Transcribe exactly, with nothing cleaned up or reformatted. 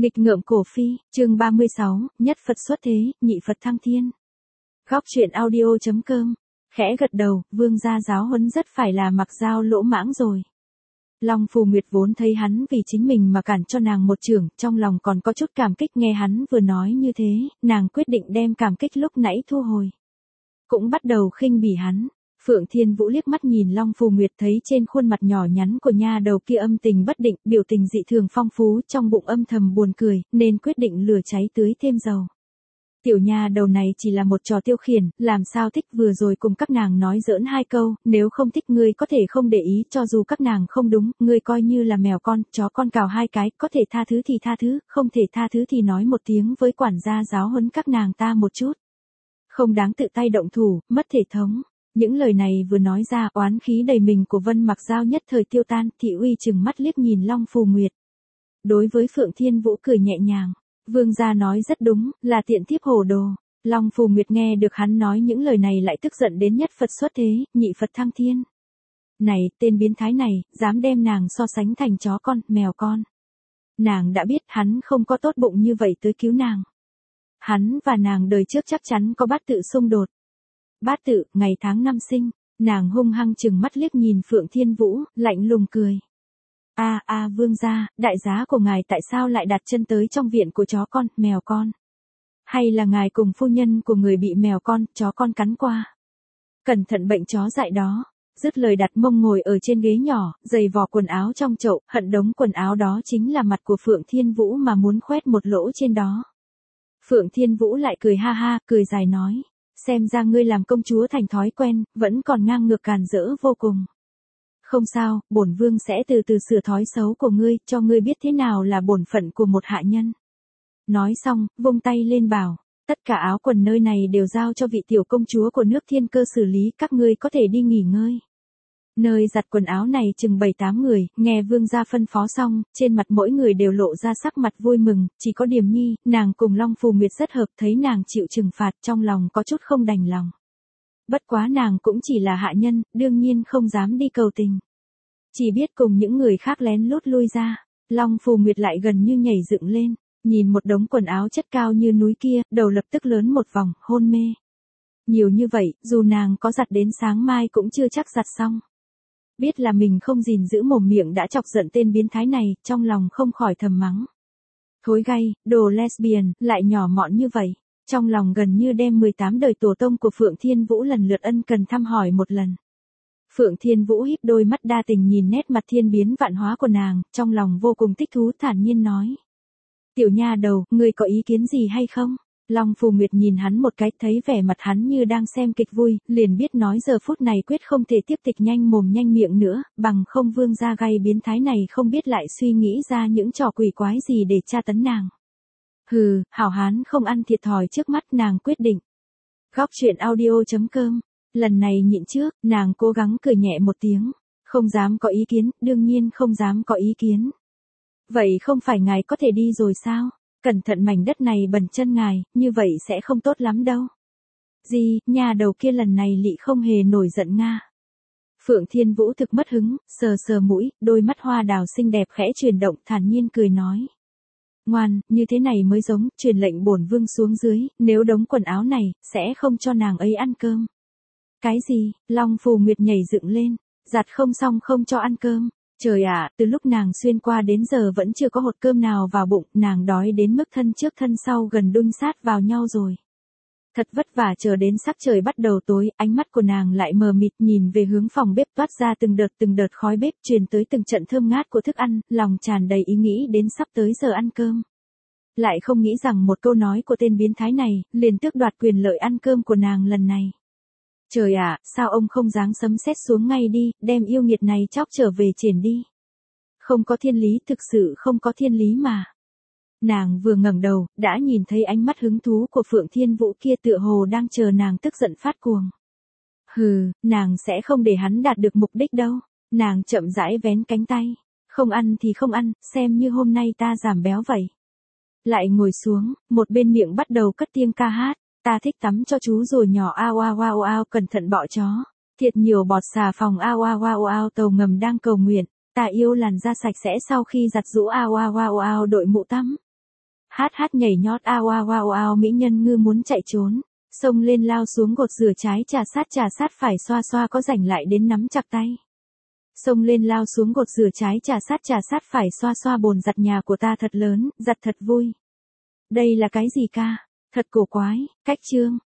Nghịch ngợm cổ phi, chương ba mươi sáu, nhất Phật xuất thế, nhị Phật thăng thiên. Góc truyện audio.com, khẽ gật đầu, vương gia giáo huấn rất phải là mặc dao lỗ mãng rồi. Long Phù Nguyệt vốn thấy hắn vì chính mình mà cản cho nàng một chưởng, trong lòng còn có chút cảm kích, nghe hắn vừa nói như thế, nàng quyết định đem cảm kích lúc nãy thu hồi. Cũng bắt đầu khinh bỉ hắn. Phượng Thiên Vũ liếc mắt nhìn Long Phù Nguyệt, thấy trên khuôn mặt nhỏ nhắn của nha đầu kia âm tình bất định, biểu tình dị thường phong phú, trong bụng âm thầm buồn cười, nên quyết định lửa cháy tưới thêm dầu. Tiểu nha đầu này chỉ là một trò tiêu khiển, làm sao thích, vừa rồi cùng các nàng nói giỡn hai câu, nếu không thích ngươi có thể không để ý, cho dù các nàng không đúng, ngươi coi như là mèo con, chó con cào hai cái, có thể tha thứ thì tha thứ, không thể tha thứ thì nói một tiếng với quản gia giáo huấn các nàng ta một chút. Không đáng tự tay động thủ, mất thể thống. Những lời này vừa nói ra, oán khí đầy mình của Vân Mặc Giao nhất thời tiêu tan, thị uy chừng mắt liếc nhìn Long Phù Nguyệt. Đối với Phượng Thiên Vũ cười nhẹ nhàng, vương gia nói rất đúng, là tiện thiếp hồ đồ. Long Phù Nguyệt nghe được hắn nói những lời này lại tức giận đến nhất Phật xuất thế, nhị Phật thăng thiên. Này, tên biến thái này, dám đem nàng so sánh thành chó con, mèo con. Nàng đã biết hắn không có tốt bụng như vậy tới cứu nàng. Hắn và nàng đời trước chắc chắn có bát tự xung đột. Bát tự, ngày tháng năm sinh, nàng hung hăng chừng mắt liếc nhìn Phượng Thiên Vũ, lạnh lùng cười. A a vương gia, đại giá của ngài tại sao lại đặt chân tới trong viện của chó con, mèo con? Hay là ngài cùng phu nhân của người bị mèo con, chó con cắn qua? Cẩn thận bệnh chó dại đó. Dứt lời đặt mông ngồi ở trên ghế nhỏ, giày vò quần áo trong chậu, hận đống quần áo đó chính là mặt của Phượng Thiên Vũ mà muốn khoét một lỗ trên đó. Phượng Thiên Vũ lại cười ha ha, cười dài nói. Xem ra ngươi làm công chúa thành thói quen, vẫn còn ngang ngược càn rỡ vô cùng. Không sao, bổn vương sẽ từ từ sửa thói xấu của ngươi, cho ngươi biết thế nào là bổn phận của một hạ nhân. Nói xong, vung tay lên bảo, tất cả áo quần nơi này đều giao cho vị tiểu công chúa của nước Thiên Cơ xử lý, các ngươi có thể đi nghỉ ngơi. Nơi giặt quần áo này chừng bảy tám người, nghe vương gia phân phó xong, trên mặt mỗi người đều lộ ra sắc mặt vui mừng, chỉ có Điềm Nhi, nàng cùng Long Phù Nguyệt rất hợp, thấy nàng chịu trừng phạt trong lòng có chút không đành lòng. Bất quá nàng cũng chỉ là hạ nhân, đương nhiên không dám đi cầu tình. Chỉ biết cùng những người khác lén lút lui ra, Long Phù Nguyệt lại gần như nhảy dựng lên, nhìn một đống quần áo chất cao như núi kia, đầu lập tức lớn một vòng, hôn mê. Nhiều như vậy, dù nàng có giặt đến sáng mai cũng chưa chắc giặt xong. Biết là mình không gìn giữ mồm miệng đã chọc giận tên biến thái này, trong lòng không khỏi thầm mắng. Thối gay, đồ lesbian, lại nhỏ mọn như vậy. Trong lòng gần như đem mười tám đời tổ tông của Phượng Thiên Vũ lần lượt ân cần thăm hỏi một lần. Phượng Thiên Vũ híp đôi mắt đa tình nhìn nét mặt thiên biến vạn hóa của nàng, trong lòng vô cùng thích thú, thản nhiên nói. Tiểu nha đầu, ngươi có ý kiến gì hay không? Long Phù Nguyệt nhìn hắn một cái, thấy vẻ mặt hắn như đang xem kịch vui, liền biết nói giờ phút này quyết không thể tiếp tục nhanh mồm nhanh miệng nữa, bằng không vương gia gay biến thái này không biết lại suy nghĩ ra những trò quỷ quái gì để tra tấn nàng. Hừ, hảo hán không ăn thiệt thòi trước mắt, nàng quyết định. Góc truyện audio.com, lần này nhịn trước, nàng cố gắng cười nhẹ một tiếng, không dám có ý kiến, đương nhiên không dám có ý kiến. Vậy không phải ngài có thể đi rồi sao? Cẩn thận mảnh đất này bẩn chân ngài, như vậy sẽ không tốt lắm đâu. Gì, nhà đầu kia lần này lị không hề nổi giận nga. Phượng Thiên Vũ thực mất hứng, sờ sờ mũi, đôi mắt hoa đào xinh đẹp khẽ chuyển động, thản nhiên cười nói. Ngoan, như thế này mới giống, truyền lệnh bổn vương xuống dưới, nếu đống quần áo này, sẽ không cho nàng ấy ăn cơm. Cái gì, Long Phù Nguyệt nhảy dựng lên, giặt không xong không cho ăn cơm. Trời ạ, từ lúc nàng xuyên qua đến giờ vẫn chưa có hột cơm nào vào bụng, nàng đói đến mức thân trước thân sau gần đun sát vào nhau rồi. Thật vất vả chờ đến sắc trời bắt đầu tối, ánh mắt của nàng lại mờ mịt nhìn về hướng phòng bếp, toát ra từng đợt từng đợt khói bếp, truyền tới từng trận thơm ngát của thức ăn, lòng tràn đầy ý nghĩ đến sắp tới giờ ăn cơm. Lại không nghĩ rằng một câu nói của tên biến thái này, liền tước đoạt quyền lợi ăn cơm của nàng lần này. Trời ạ, sao ông không giáng sấm sét xuống ngay đi, đem yêu nghiệt này chóc trở về chển đi. Không có thiên lý, thực sự không có thiên lý mà. Nàng vừa ngẩng đầu, đã nhìn thấy ánh mắt hứng thú của Phượng Thiên Vũ kia, tựa hồ đang chờ nàng tức giận phát cuồng. Hừ, nàng sẽ không để hắn đạt được mục đích đâu. Nàng chậm rãi vén cánh tay. Không ăn thì không ăn, xem như hôm nay ta giảm béo vậy. Lại ngồi xuống, một bên miệng bắt đầu cất tiếng ca hát. Ta thích tắm cho chú rồi nhỏ ao ao ao ao, cẩn thận bọ chó. Thiệt nhiều bọt xà phòng ao ao ao ao, tàu ngầm đang cầu nguyện. Ta yêu làn da sạch sẽ sau khi giặt rũ ao ao ao ao, đội mũ tắm. Hát hát nhảy nhót ao ao ao ao mỹ nhân ngư muốn chạy trốn. Xông lên lao xuống gột rửa trái trà sát trà sát phải xoa xoa có rảnh lại đến nắm chặt tay. Xông lên lao xuống gột rửa trái trà sát trà sát phải xoa xoa bồn giặt nhà của ta thật lớn, giặt thật vui. Đây là cái gì ca? Thật cổ quái, cách chương.